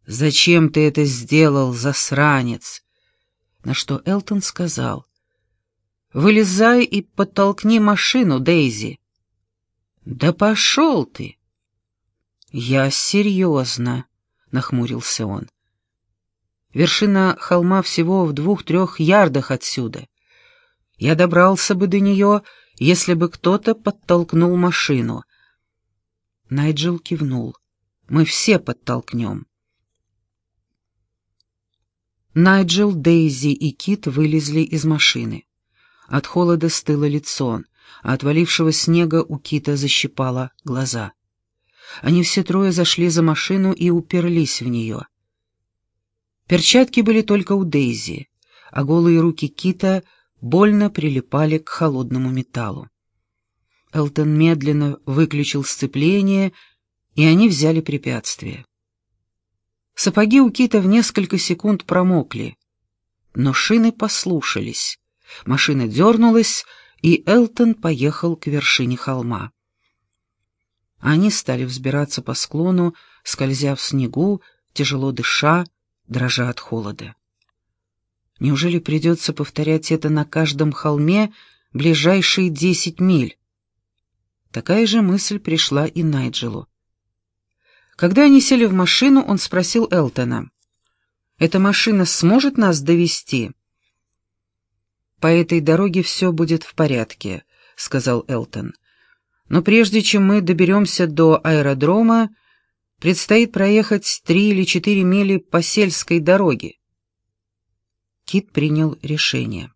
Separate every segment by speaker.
Speaker 1: «Зачем ты это сделал, засранец?» На что Элтон сказал: «Вылезай и подтолкни машину, Дейзи». «Да пошел ты!» «Я серьезно», — нахмурился он. «Вершина холма всего в 2-3 ярдах отсюда. Я добрался бы до нее, если бы кто-то подтолкнул машину». Найджел кивнул. «Мы все подтолкнем». Найджел, Дейзи и Кит вылезли из машины. От холода стыло лицо, а от валившего снега у Кита защипало глаза. Они все трое зашли за машину и уперлись в нее. Перчатки были только у Дейзи, а голые руки Кита больно прилипали к холодному металлу. Элтон медленно выключил сцепление, и они взяли препятствие. Сапоги у Кита в несколько секунд промокли, но шины послушались. Машина дернулась, и Элтон поехал к вершине холма. Они стали взбираться по склону, скользя в снегу, тяжело дыша, дрожа от холода. Неужели придется повторять это на каждом холме ближайшие 10 миль? Такая же мысль пришла и Найджелу. Когда они сели в машину, он спросил Элтона: «Эта машина сможет нас довезти?» «По этой дороге все будет в порядке», — сказал Элтон. «Но прежде чем мы доберемся до аэродрома, предстоит проехать 3 или 4 мили по сельской дороге». Кит принял решение.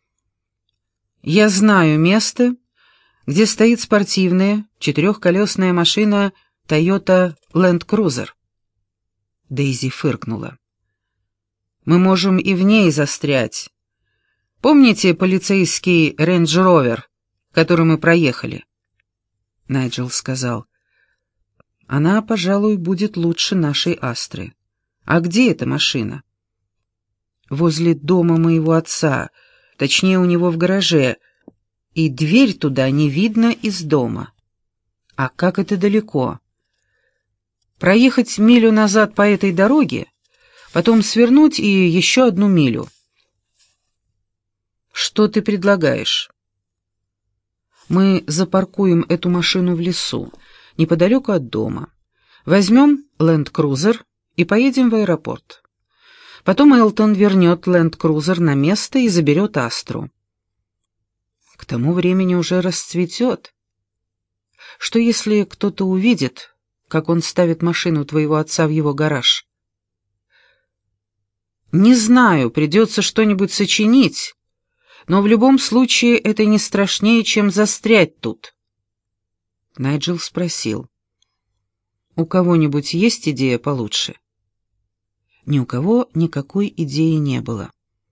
Speaker 1: «Я знаю место, где стоит спортивная 4-колесная машина Toyota Land Cruiser». Дейзи фыркнула. «Мы можем и в ней застрять. Помните полицейский Range Rover, который мы проехали?» Найджел сказал: «Она, пожалуй, будет лучше нашей Астры. А где эта машина?» «Возле дома моего отца, точнее, у него в гараже, и дверь туда не видно из дома». «А как это далеко?» «Проехать милю назад по этой дороге, потом свернуть и еще 1 милю». «Что ты предлагаешь?» «Мы запаркуем эту машину в лесу, неподалеку от дома. Возьмем ленд-крузер и поедем в аэропорт. Потом Элтон вернет ленд-крузер на место и заберет Астру. К тому времени уже расцветет. Что если кто-то увидит, как он ставит машину твоего отца в его гараж?» «Не знаю, придется что-нибудь сочинить, но в любом случае это не страшнее, чем застрять тут». Найджел спросил: «У кого-нибудь есть идея получше?» Ни у кого никакой идеи не было.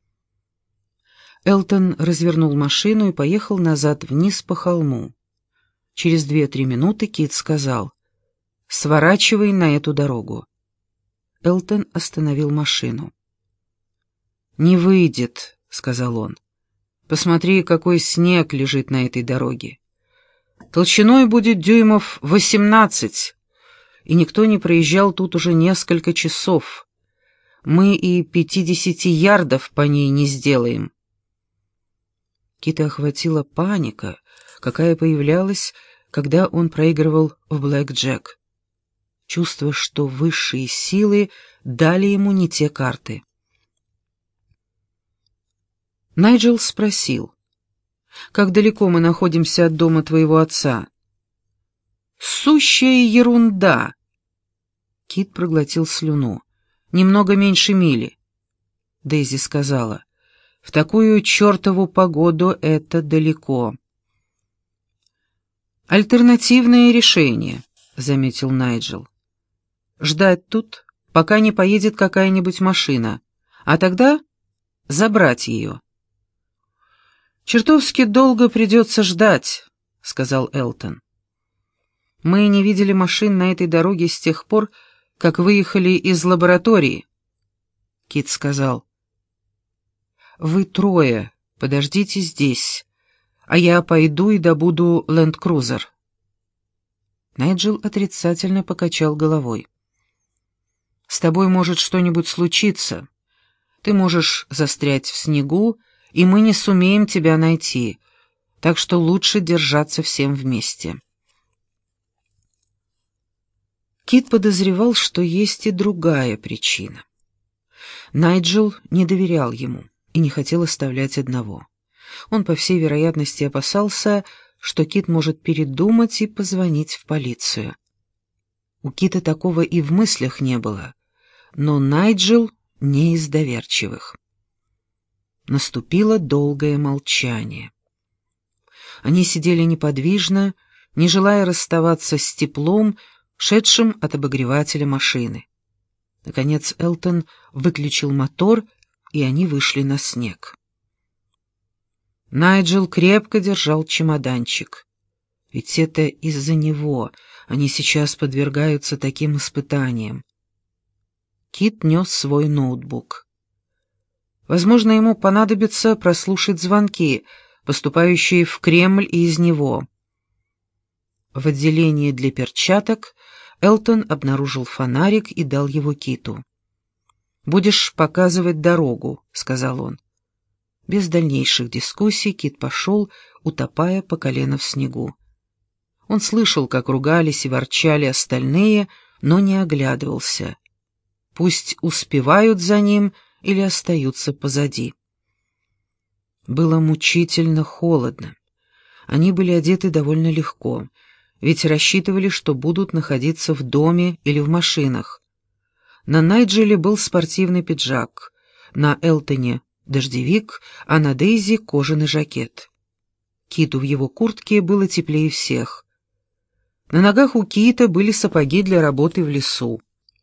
Speaker 1: Элтон развернул машину и поехал назад вниз по холму. Через 2-3 минуты Кит сказал: «Сворачивай на эту дорогу». Элтон остановил машину. «Не выйдет», — сказал он. «Посмотри, какой снег лежит на этой дороге. Толщиной будет дюймов 18, и никто не проезжал тут уже несколько часов. Мы и 50 ярдов по ней не сделаем». Кита охватила паника, какая появлялась, когда он проигрывал в блэк-джек. Чувство, что высшие силы дали ему не те карты. Найджел спросил: «Как далеко мы находимся от дома твоего отца?» «Сущая ерунда!» Кит проглотил слюну. «Немного меньше мили». Дейзи сказала: «В такую чертову погоду это далеко». «Альтернативное решение», — заметил Найджел. «Ждать тут, пока не поедет какая-нибудь машина, а тогда забрать ее». «Чертовски долго придется ждать», — сказал Элтон. «Мы не видели машин на этой дороге с тех пор, как выехали из лаборатории». Кит сказал: «Вы трое подождите здесь, а я пойду и добуду ленд-крузер». Найджел отрицательно покачал головой. С тобой может что-нибудь случиться. Ты можешь застрять в снегу, и мы не сумеем тебя найти, так что лучше держаться всем вместе». Кит подозревал, что есть и другая причина. Найджел не доверял ему и не хотел оставлять одного. Он, по всей вероятности, опасался, что Кит может передумать и позвонить в полицию. У Кита такого и в мыслях не было, но Найджел не из доверчивых. Наступило долгое молчание. Они сидели неподвижно, не желая расставаться с теплом, шедшим от обогревателя машины. Наконец Элтон выключил мотор, и они вышли на снег. Найджел крепко держал чемоданчик. Ведь это из-за него они сейчас подвергаются таким испытаниям. Кит нес свой ноутбук. Возможно, ему понадобится прослушать звонки, поступающие в Кремль и из него. В отделении для перчаток Элтон обнаружил фонарик и дал его Киту. «Будешь показывать дорогу», — сказал он. Без дальнейших дискуссий Кит пошел, утопая по колено в снегу. Он слышал, как ругались и ворчали остальные, но не оглядывался. Пусть успевают за ним или остаются позади. Было мучительно холодно. Они были одеты довольно легко, ведь рассчитывали, что будут находиться в доме или в машинах. На Найджеле был спортивный пиджак, на Элтоне — дождевик, а на Дейзи — кожаный жакет. Киту в его куртке было теплее всех. На ногах у Кита были сапоги для работы в лесу.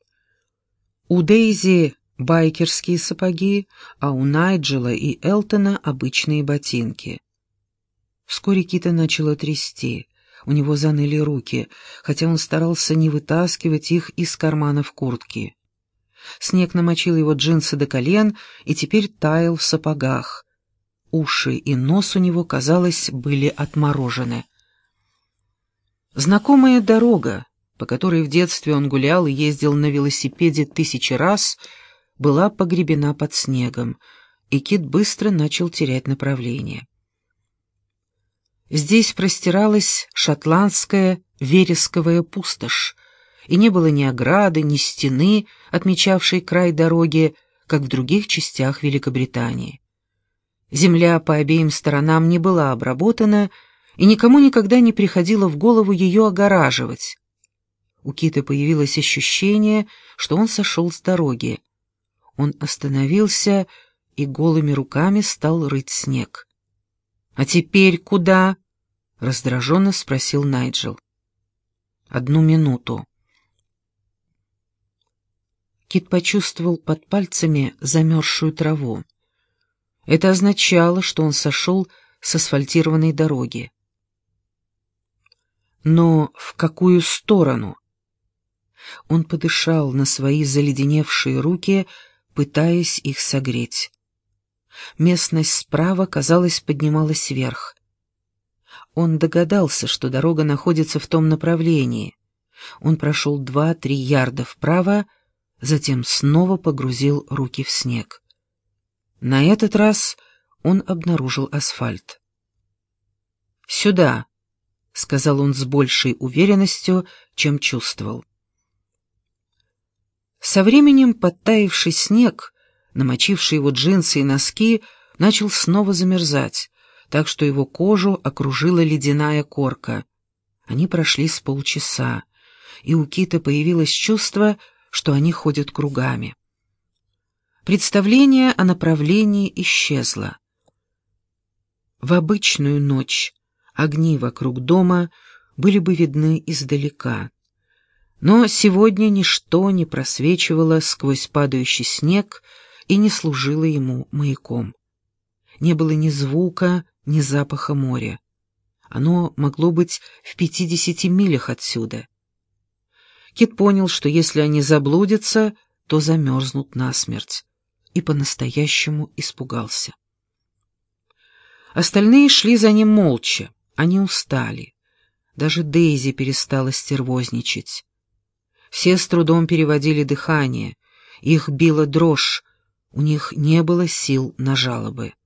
Speaker 1: У Дейзи байкерские сапоги, а у Найджела и Элтона обычные ботинки. Вскоре Кита начало трясти. У него заныли руки, хотя он старался не вытаскивать их из карманов куртки. Снег намочил его джинсы до колен и теперь таял в сапогах. Уши и нос у него, казалось, были отморожены. Знакомая дорога, по которой в детстве он гулял и ездил на велосипеде 1000 раз, была погребена под снегом, и Кит быстро начал терять направление. Здесь простиралась шотландская вересковая пустошь, и не было ни ограды, ни стены, отмечавшей край дороги, как в других частях Великобритании. Земля по обеим сторонам не была обработана, и никому никогда не приходило в голову ее огораживать. У Кита появилось ощущение, что он сошел с дороги. Он остановился и голыми руками стал рыть снег. «А теперь куда?» — раздраженно спросил Найджел. «1 минуту». Кит почувствовал под пальцами замерзшую траву. Это означало, что он сошел с асфальтированной дороги. Но в какую сторону? Он подышал на свои заледеневшие руки, пытаясь их согреть. Местность справа, казалось, поднималась вверх. Он догадался, что дорога находится в том направлении. Он прошел 2-3 ярда вправо, затем снова погрузил руки в снег. На этот раз он обнаружил асфальт. «Сюда», — сказал он с большей уверенностью, чем чувствовал. Со временем подтаявший снег, намочивший его джинсы и носки, начал снова замерзать, так что его кожу окружила ледяная корка. Они прошли с полчаса, и у Кита появилось чувство, что они ходят кругами. Представление о направлении исчезло. В обычную ночь огни вокруг дома были бы видны издалека. Но сегодня ничто не просвечивало сквозь падающий снег и не служило ему маяком. Не было ни звука, ни запаха моря. Оно могло быть в 50 милях отсюда. Кит понял, что если они заблудятся, то замерзнут насмерть, и по-настоящему испугался. Остальные шли за ним молча, они устали. Даже Дейзи перестала стервозничать. Все с трудом переводили дыхание, Их била дрожь, у них не было сил на жалобы.